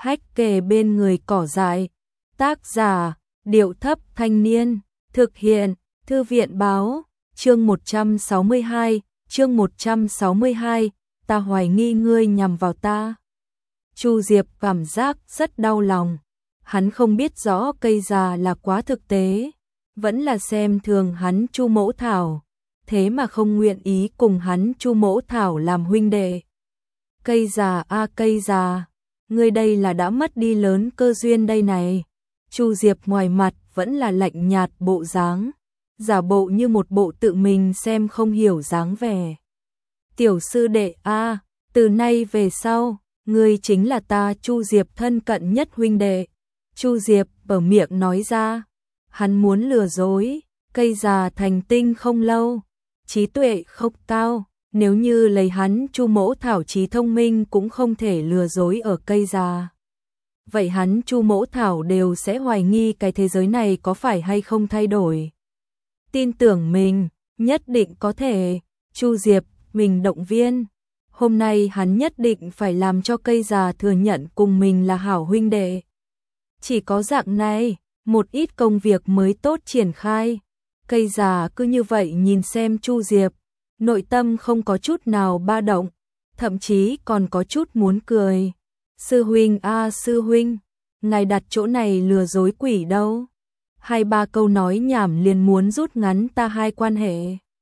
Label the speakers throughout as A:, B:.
A: hách kề bên người cỏ dại. Tác giả, Điệu Thấp Thanh Niên. Thực hiện, Thư viện Báo. Chương 162, chương 162, ta hoài nghi ngươi nhằm vào ta. Chu Diệp cảm giác rất đau lòng. Hắn không biết rõ cây già là quá thực tế, vẫn là xem thường hắn Chu Mỗ Thảo, thế mà không nguyện ý cùng hắn Chu Mỗ Thảo làm huynh đệ. Cây già a cây già, ngươi đây là đã mất đi lớn cơ duyên đây này. Chu Diệp ngoài mặt vẫn là lạnh nhạt bộ dáng, giả bộ như một bộ tự mình xem không hiểu dáng vẻ. Tiểu sư đệ a, từ nay về sau, ngươi chính là ta Chu Diệp thân cận nhất huynh đệ. Chu Diệp bở miệng nói ra, hắn muốn lừa dối, cây già thành tinh không lâu, trí tuệ không cao, nếu như lấy hắn Chu Mỗ Thảo trí thông minh cũng không thể lừa dối ở cây già. Vậy hắn Chu Mỗ Thảo đều sẽ hoài nghi cái thế giới này có phải hay không thay đổi. Tin tưởng mình, nhất định có thể. Chu Diệp, mình động viên. Hôm nay hắn nhất định phải làm cho cây già thừa nhận cùng mình là hảo huynh đệ. Chỉ có dạng này, một ít công việc mới tốt triển khai. Cây già cứ như vậy nhìn xem Chu Diệp, nội tâm không có chút nào ba động, thậm chí còn có chút muốn cười. Sư huynh a sư huynh, ngài đặt chỗ này lừa dối quỷ đâu. 2-3 câu nói nhảm liền muốn rút ngắn ta hai quan hệ.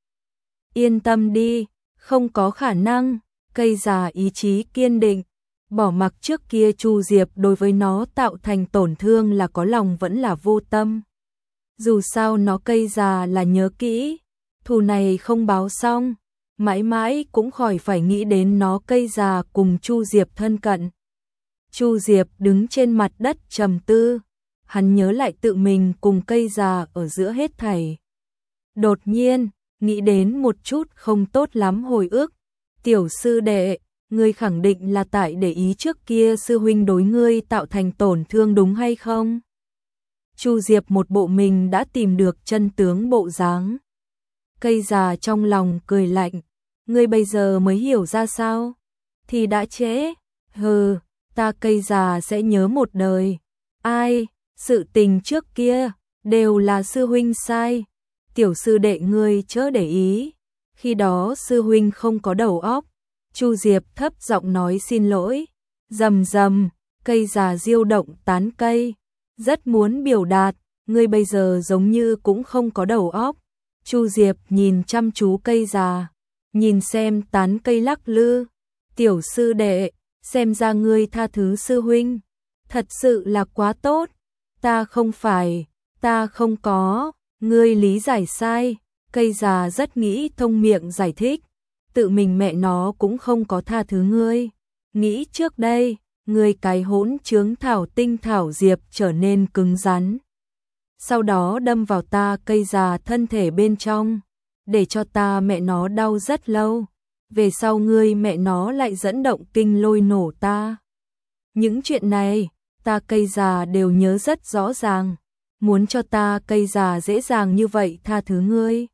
A: Yên tâm đi, không có khả năng. Cây già ý chí kiên định, bỏ mặc trước kia Chu Diệp đối với nó tạo thành tổn thương là có lòng vẫn là vô tâm. Dù sao nó cây già là nhớ kỹ, thù này không báo xong, mãi mãi cũng khỏi phải nghĩ đến nó cây già cùng Chu Diệp thân cận. Chu Diệp đứng trên mặt đất trầm tư, hắn nhớ lại tự mình cùng cây già ở giữa hết thảy. Đột nhiên, nghĩ đến một chút không tốt lắm hồi ức. Tiểu sư đệ, ngươi khẳng định là tại để ý trước kia sư huynh đối ngươi tạo thành tổn thương đúng hay không? Chu Diệp một bộ mình đã tìm được chân tướng bộ dáng. Cây già trong lòng cười lạnh, ngươi bây giờ mới hiểu ra sao? Thì đã trễ, hừ, ta cây già sẽ nhớ một đời. Ai, sự tình trước kia, đều là sư huynh sai. Tiểu sư đệ ngươi chớ để ý. Khi đó sư huynh không có đầu óc. Chu Diệp thấp giọng nói xin lỗi. Rầm rầm, cây già diêu động tán cây. Rất muốn biểu đạt, ngươi bây giờ giống như cũng không có đầu óc. Chu Diệp nhìn chăm chú cây già, nhìn xem tán cây lắc lư. Tiểu sư đệ, xem ra ngươi tha thứ sư huynh. Thật sự là quá tốt. Ta không phải, ta không có, ngươi lý giải sai. Cây già rất nghĩ thông miệng giải thích, tự mình mẹ nó cũng không có tha thứ ngươi. Nghĩ trước đây, ngươi cái hỗn trướng thảo tinh thảo diệp trở nên cứng rắn. Sau đó đâm vào ta cây già thân thể bên trong, để cho ta mẹ nó đau rất lâu. Về sau ngươi mẹ nó lại dẫn động kinh lôi nổ ta. Những chuyện này, ta cây già đều nhớ rất rõ ràng. Muốn cho ta cây già dễ dàng như vậy tha thứ ngươi,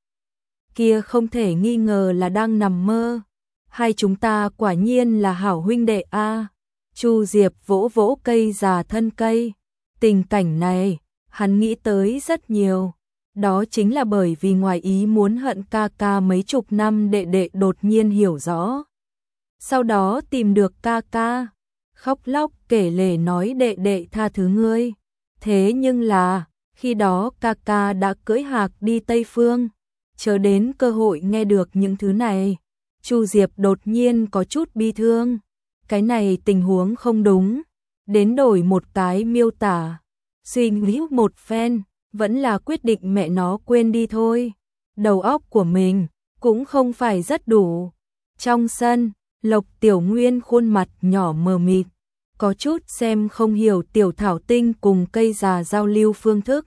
A: kia không thể nghi ngờ là đang nằm mơ. Hai chúng ta quả nhiên là hảo huynh đệ a. Chu Diệp vỗ vỗ cây già thân cây. Tình cảnh này, hắn nghĩ tới rất nhiều. Đó chính là bởi vì ngoài ý muốn hận ca ca mấy chục năm đệ đệ đột nhiên hiểu rõ. Sau đó tìm được ca ca, khóc lóc kể lể nói đệ đệ tha thứ ngươi. Thế nhưng là, khi đó ca ca đã cưỡi hạc đi Tây Phương. Chờ đến cơ hội nghe được những thứ này, Chu Diệp đột nhiên có chút bi thương. Cái này tình huống không đúng, đến đổi một cái miêu tả. Suy nghĩ một phen, vẫn là quyết định mẹ nó quên đi thôi. Đầu óc của mình cũng không phải rất đủ. Trong sân, Lộc Tiểu Nguyên khuôn mặt nhỏ mờ mịt, có chút xem không hiểu Tiểu Thảo Tinh cùng cây già giao lưu phương thức.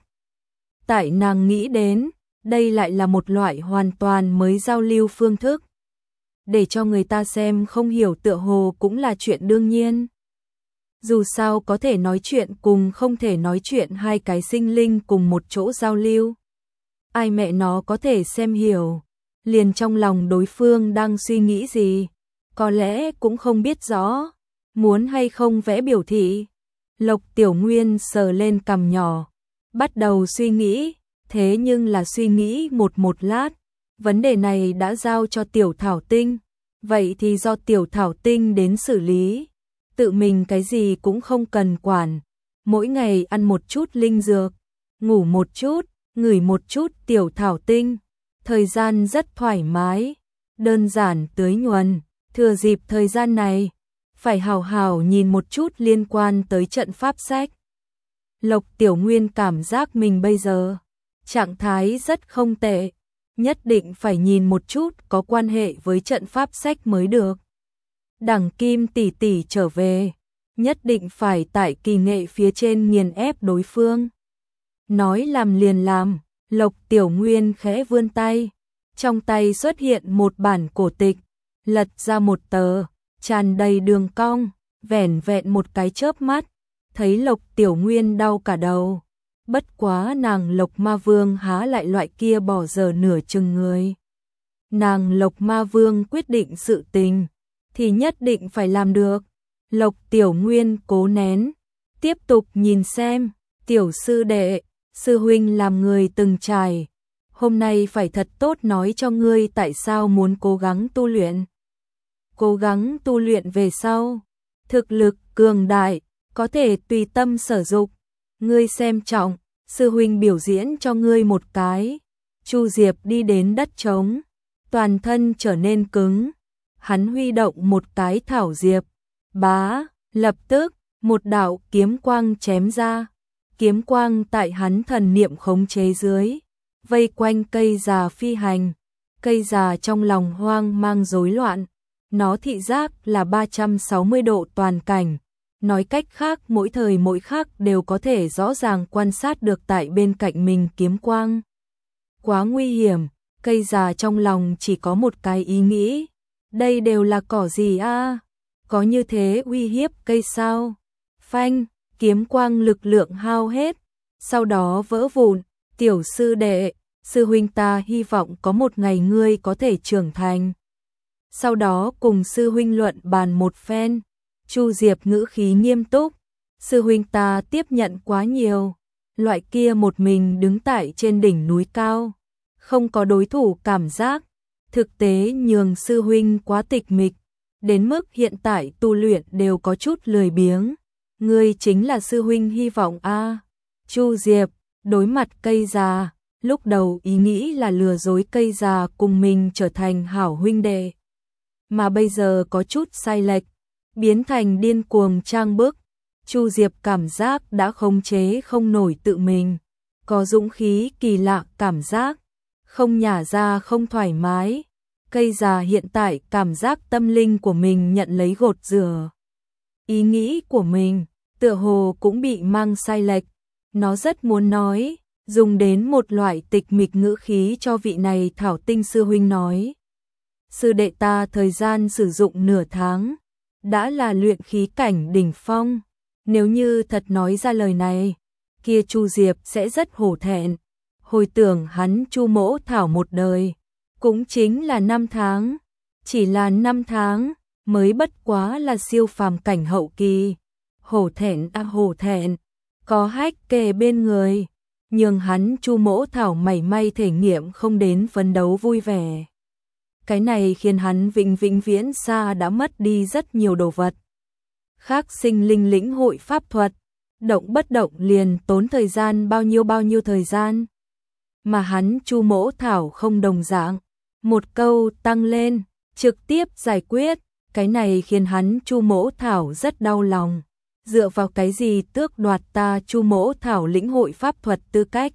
A: Tại nàng nghĩ đến, đây lại là một loại hoàn toàn mới giao lưu phương thức. Để cho người ta xem không hiểu tựa hồ cũng là chuyện đương nhiên. Dù sao có thể nói chuyện cùng không thể nói chuyện hai cái sinh linh cùng một chỗ giao lưu. Ai mẹ nó có thể xem hiểu, liền trong lòng đối phương đang suy nghĩ gì, có lẽ cũng không biết rõ, muốn hay không vẽ biểu thị. Lộc Tiểu Nguyên sờ lên cằm nhỏ, bắt đầu suy nghĩ, thế nhưng là suy nghĩ một lát, vấn đề này đã giao cho Tiểu Thảo Tinh, vậy thì do Tiểu Thảo Tinh đến xử lý, tự mình cái gì cũng không cần quản, mỗi ngày ăn một chút linh dược, ngủ một chút, ngửi một chút Tiểu Thảo Tinh, thời gian rất thoải mái, đơn giản tưới nhuần, thừa dịp thời gian này, phải hào hào nhìn một chút liên quan tới trận pháp sách. Lộc Tiểu Nguyên cảm giác mình bây giờ trạng thái rất không tệ, nhất định phải nhìn một chút có quan hệ với trận pháp sách mới được. Đằng Kim tỷ tỷ trở về, nhất định phải tại kỳ nghệ phía trên nghiền ép đối phương. Nói làm liền làm, Lộc Tiểu Nguyên khẽ vươn tay, trong tay xuất hiện một bản cổ tịch, lật ra một tờ, tràn đầy đường cong, vẻn vẹn một cái chớp mắt, thấy Lộc Tiểu Nguyên đau cả đầu. Bất quá nàng Lộc Ma Vương há lại loại kia bỏ giờ nửa chừng người. Nàng Lộc Ma Vương quyết định sự tình, thì nhất định phải làm được. Lộc Tiểu Nguyên cố nén, tiếp tục nhìn xem, tiểu sư đệ, sư huynh làm người từng trải. Hôm nay phải thật tốt nói cho ngươi tại sao muốn cố gắng tu luyện. Cố gắng tu luyện về sau, thực lực cường đại, có thể tùy tâm sở dục. Ngươi xem trọng, sư huynh biểu diễn cho ngươi một cái. Chu Diệp đi đến đất trống, toàn thân trở nên cứng. Hắn huy động một cái thảo diệp, bá, lập tức, một đạo kiếm quang chém ra. Kiếm quang tại hắn thần niệm khống chế dưới, vây quanh cây già phi hành. Cây già trong lòng hoang mang rối loạn, nó thị giác là 360 độ toàn cảnh. Nói cách khác mỗi thời mỗi khắc đều có thể rõ ràng quan sát được tại bên cạnh mình kiếm quang. Quá nguy hiểm, cây già trong lòng chỉ có một cái ý nghĩ. Đây đều là cỏ gì a? Có như thế uy hiếp cây sao? Phanh, kiếm quang lực lượng hao hết, sau đó vỡ vụn. Tiểu sư đệ, sư huynh ta hy vọng có một ngày ngươi có thể trưởng thành. Sau đó cùng sư huynh luận bàn một phen. Chu Diệp ngữ khí nghiêm túc, sư huynh ta tiếp nhận quá nhiều, loại kia một mình đứng tại trên đỉnh núi cao, không có đối thủ cảm giác, thực tế nhường sư huynh quá tịch mịch, đến mức hiện tại tu luyện đều có chút lười biếng. Ngươi chính là sư huynh hy vọng a. Chu Diệp đối mặt cây già, lúc đầu ý nghĩ là lừa dối cây già cùng mình trở thành hảo huynh đệ, mà bây giờ có chút sai lệch, biến thành điên cuồng trang bức. Chu Diệp cảm giác đã khống chế không nổi tự mình, có dũng khí kỳ lạ cảm giác, không nhả ra không thoải mái. Cây già hiện tại cảm giác tâm linh của mình nhận lấy gột rửa. Ý nghĩ của mình, tựa hồ cũng bị mang sai lệch. Nó rất muốn nói, dùng đến một loại tịch mịch ngữ khí cho vị này Thảo Tinh sư huynh nói. Sư đệ ta thời gian sử dụng nửa tháng, đã là luyện khí cảnh đỉnh phong. Nếu như thật nói ra lời này, kia Chu Diệp sẽ rất hổ thẹn. Hồi tưởng hắn Chu Mỗ Thảo một đời, cũng chính là 5 tháng, chỉ là 5 tháng, mới bất quá là siêu phàm cảnh hậu kỳ. Hổ thẹn hổ thẹn, có hách kề bên người, nhưng hắn Chu Mỗ Thảo mảy may thể nghiệm không đến phấn đấu vui vẻ. Cái này khiến hắn vĩnh viễn xa đã mất đi rất nhiều đồ vật. Khác sinh linh lĩnh hội pháp thuật, động bất động liền tốn thời gian bao nhiêu thời gian. Mà hắn Chu Mỗ Thảo không đồng dạng, một câu tăng lên, trực tiếp giải quyết, cái này khiến hắn Chu Mỗ Thảo rất đau lòng. Dựa vào cái gì tước đoạt ta Chu Mỗ Thảo lĩnh hội pháp thuật tư cách?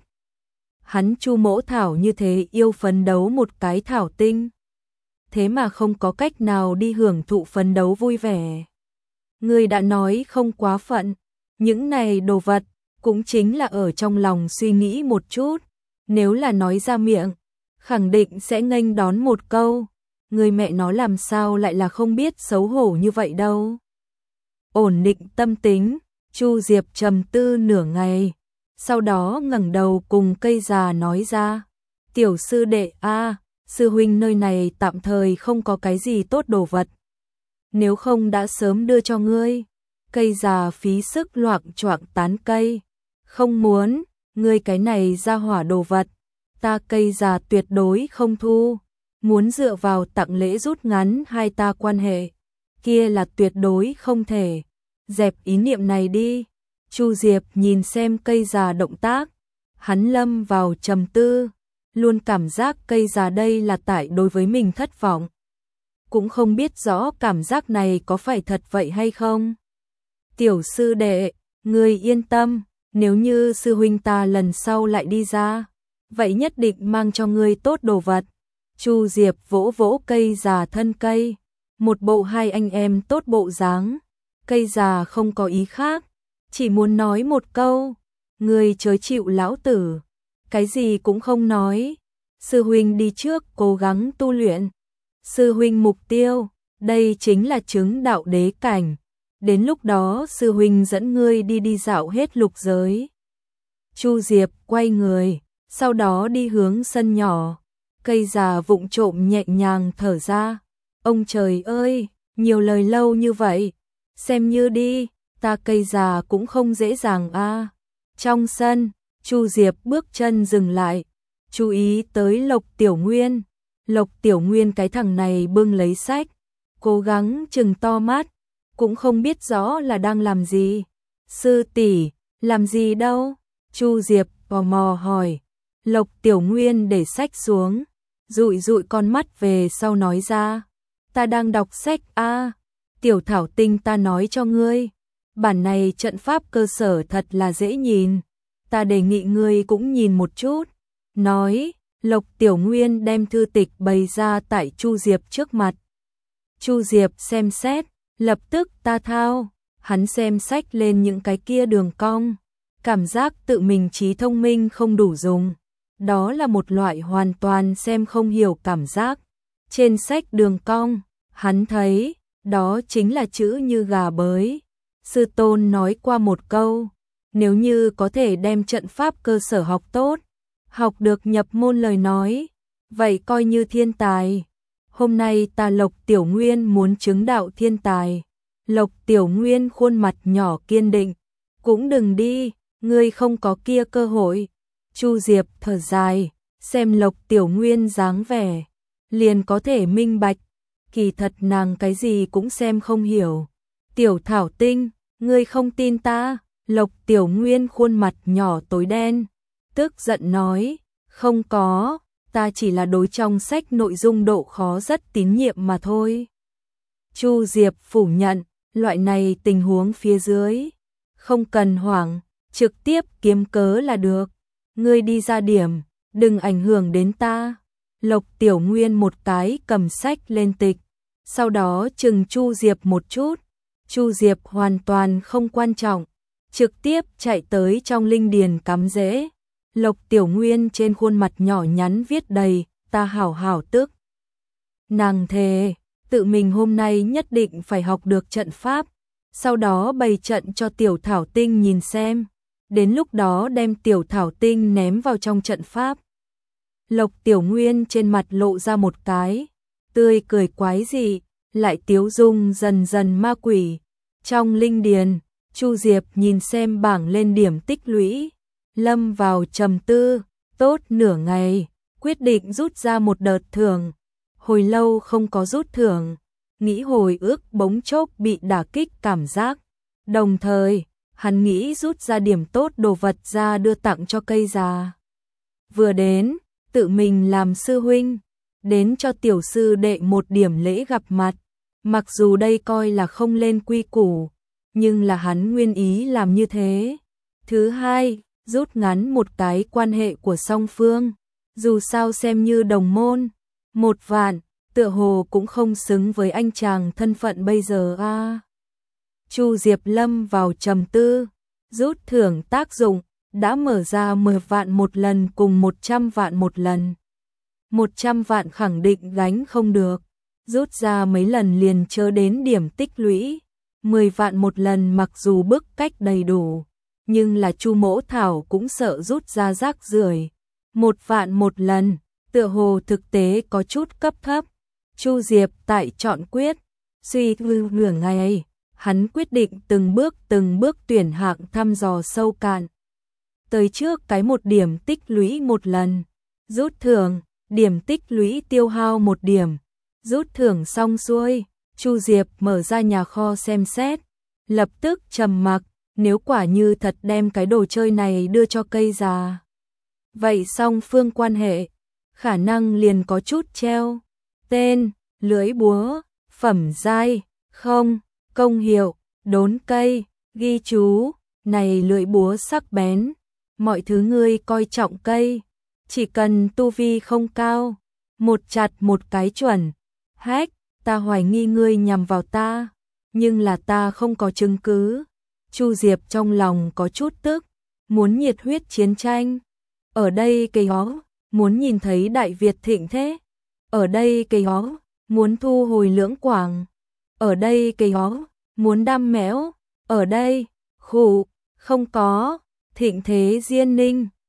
A: Hắn Chu Mỗ Thảo như thế yêu phấn đấu một cái thảo tinh, thế mà không có cách nào đi hưởng thụ phấn đấu vui vẻ. Ngươi đã nói không quá phận, những này đồ vật cũng chính là ở trong lòng suy nghĩ một chút, nếu là nói ra miệng, khẳng định sẽ nghênh đón một câu, người mẹ nó làm sao lại là không biết xấu hổ như vậy đâu. Ổn định tâm tính, Chu Diệp trầm tư nửa ngày, sau đó ngẩng đầu cùng cây già nói ra, tiểu sư đệ a, sư huynh nơi này tạm thời không có cái gì tốt đồ vật, nếu không đã sớm đưa cho ngươi. Cây già phí sức loạng choạng tán cây. Không muốn, ngươi cái này ra hỏa đồ vật, ta cây già tuyệt đối không thu. Muốn dựa vào tặng lễ rút ngắn hai ta quan hệ, kia là tuyệt đối không thể. Dẹp ý niệm này đi. Chu Diệp nhìn xem cây già động tác, hắn lâm vào trầm tư, luôn cảm giác cây già đây là tại đối với mình thất vọng. Cũng không biết rõ cảm giác này có phải thật vậy hay không. Tiểu sư đệ, ngươi yên tâm, nếu như sư huynh ta lần sau lại đi ra, vậy nhất định mang cho ngươi tốt đồ vật. Chu Diệp vỗ vỗ cây già thân cây, một bộ hai anh em tốt bộ dáng. Cây già không có ý khác, chỉ muốn nói một câu, ngươi chớ chịu lão tử, cái gì cũng không nói. Sư huynh đi trước cố gắng tu luyện. Sư huynh mục tiêu, đây chính là chứng đạo đế cảnh. Đến lúc đó sư huynh dẫn ngươi đi dạo hết lục giới. Chu Diệp quay người, sau đó đi hướng sân nhỏ. Cây già vụng trộm nhẹ nhàng thở ra. Ông trời ơi, nhiều lời lâu như vậy, xem như đi, ta cây già cũng không dễ dàng a. Trong sân, Chu Diệp bước chân dừng lại, chú ý tới Lộc Tiểu Nguyên. Lộc Tiểu Nguyên cái thằng này bưng lấy sách, cố gắng trừng to mắt, cũng không biết rõ là đang làm gì. Sư tỷ, làm gì đâu? Chu Diệp tò mò hỏi. Lộc Tiểu Nguyên để sách xuống, dụi dụi con mắt về sau nói ra, ta đang đọc sách a. Tiểu Thảo Tinh ta nói cho ngươi, bản này trận pháp cơ sở thật là dễ nhìn, ta đề nghị ngươi cũng nhìn một chút. Nói, Lộc Tiểu Nguyên đem thư tịch bày ra tại Chu Diệp trước mặt. Chu Diệp xem xét, lập tức ta thao, hắn xem sách lên những cái kia đường cong, cảm giác tự mình trí thông minh không đủ dùng. Đó là một loại hoàn toàn xem không hiểu cảm giác. Trên sách đường cong, hắn thấy, đó chính là chữ như gà bới. Sư tôn nói qua một câu, nếu như có thể đem trận pháp cơ sở học tốt, học được nhập môn lời nói, vậy coi như thiên tài. Hôm nay ta Lộc Tiểu Nguyên muốn chứng đạo thiên tài. Lộc Tiểu Nguyên khuôn mặt nhỏ kiên định, cũng đừng đi, ngươi không có kia cơ hội. Chu Diệp thở dài, xem Lộc Tiểu Nguyên dáng vẻ, liền có thể minh bạch, kỳ thật nàng cái gì cũng xem không hiểu. Tiểu Thảo Tinh, ngươi không tin ta? Lộc Tiểu Nguyên khuôn mặt nhỏ tối đen, tức giận nói, không có, ta chỉ là đối trong sách nội dung độ khó rất tín nhiệm mà thôi. Chu Diệp phủ nhận, loại này tình huống phía dưới, không cần hoảng, trực tiếp kiếm cớ là được. Ngươi đi ra điểm, đừng ảnh hưởng đến ta. Lộc Tiểu Nguyên một cái cầm sách lên tịch, sau đó chừng Chu Diệp một chút. Chu Diệp hoàn toàn không quan trọng, trực tiếp chạy tới trong linh điền cắm rễ. Lộc Tiểu Nguyên trên khuôn mặt nhỏ nhắn viết đầy, ta hảo hảo tức. Nàng thề, tự mình hôm nay nhất định phải học được trận pháp, sau đó bày trận cho Tiểu Thảo Tinh nhìn xem. Đến lúc đó đem Tiểu Thảo Tinh ném vào trong trận pháp. Lộc Tiểu Nguyên trên mặt lộ ra một cái tươi cười quái dị, lại tiếu dung dần dần ma quỷ. Trong linh điền, Chu Diệp nhìn xem bảng lên điểm tích lũy, lâm vào trầm tư, tốt nửa ngày, quyết định rút ra một đợt thưởng. Hồi lâu không có rút thưởng, nghĩ hồi ức bỗng chốc bị đả kích cảm giác. Đồng thời, hắn nghĩ rút ra điểm tốt đồ vật ra đưa tặng cho cây già. Vừa đến, tự mình làm sư huynh, đến cho tiểu sư đệ một điểm lễ gặp mặt. Mặc dù đây coi là không lên quy củ, nhưng là hắn nguyên ý làm như thế. Thứ hai, rút ngắn một cái quan hệ của song phương, dù sao xem như đồng môn. 1 vạn, tựa hồ cũng không xứng với anh chàng thân phận bây giờ a. Chu Diệp lâm vào trầm tư, rút thưởng tác dụng, đã mở ra 10 vạn một lần cùng 100 vạn một lần. 100 vạn khẳng định gánh không được, rút ra mấy lần liền chớ đến điểm tích lũy. 10 vạn một lần mặc dù bức cách đầy đủ, nhưng là Chu Mỗ Thảo cũng sợ rút ra rác rưởi. 1 vạn một lần, tựa hồ thực tế có chút cấp thấp. Chu Diệp tại chọn quyết, suy tư nửa ngày, hắn quyết định từng bước tuyển hạng thăm dò sâu cạn. Tới trước cái 1 điểm tích lũy 1 lần, rút thưởng, điểm tích lũy tiêu hao 1 điểm, rút thưởng xong xuôi, Chu Diệp mở ra nhà kho xem xét, lập tức trầm mặc, nếu quả như thật đem cái đồ chơi này đưa cho cây già. Vậy song phương quan hệ, khả năng liền có chút treo. Tên, lưỡi búa, phẩm giai, không, công hiệu, đốn cây, ghi chú, này lưỡi búa sắc bén, mọi thứ ngươi coi trọng cây, chỉ cần tu vi không cao, một chặt một cái chuẩn. Hách, ta hoài nghi ngươi nhằm vào ta, nhưng là ta không có chứng cứ. Chu Diệp trong lòng có chút tức, muốn nhiệt huyết chiến tranh. Ở đây cây hó, muốn nhìn thấy Đại Việt thịnh thế. Ở đây cây hó, muốn thu hồi Lưỡng Quảng. Ở đây cây hó, muốn đam mẽo. Ở đây, khụ, không có, thịnh thế Diên Ninh.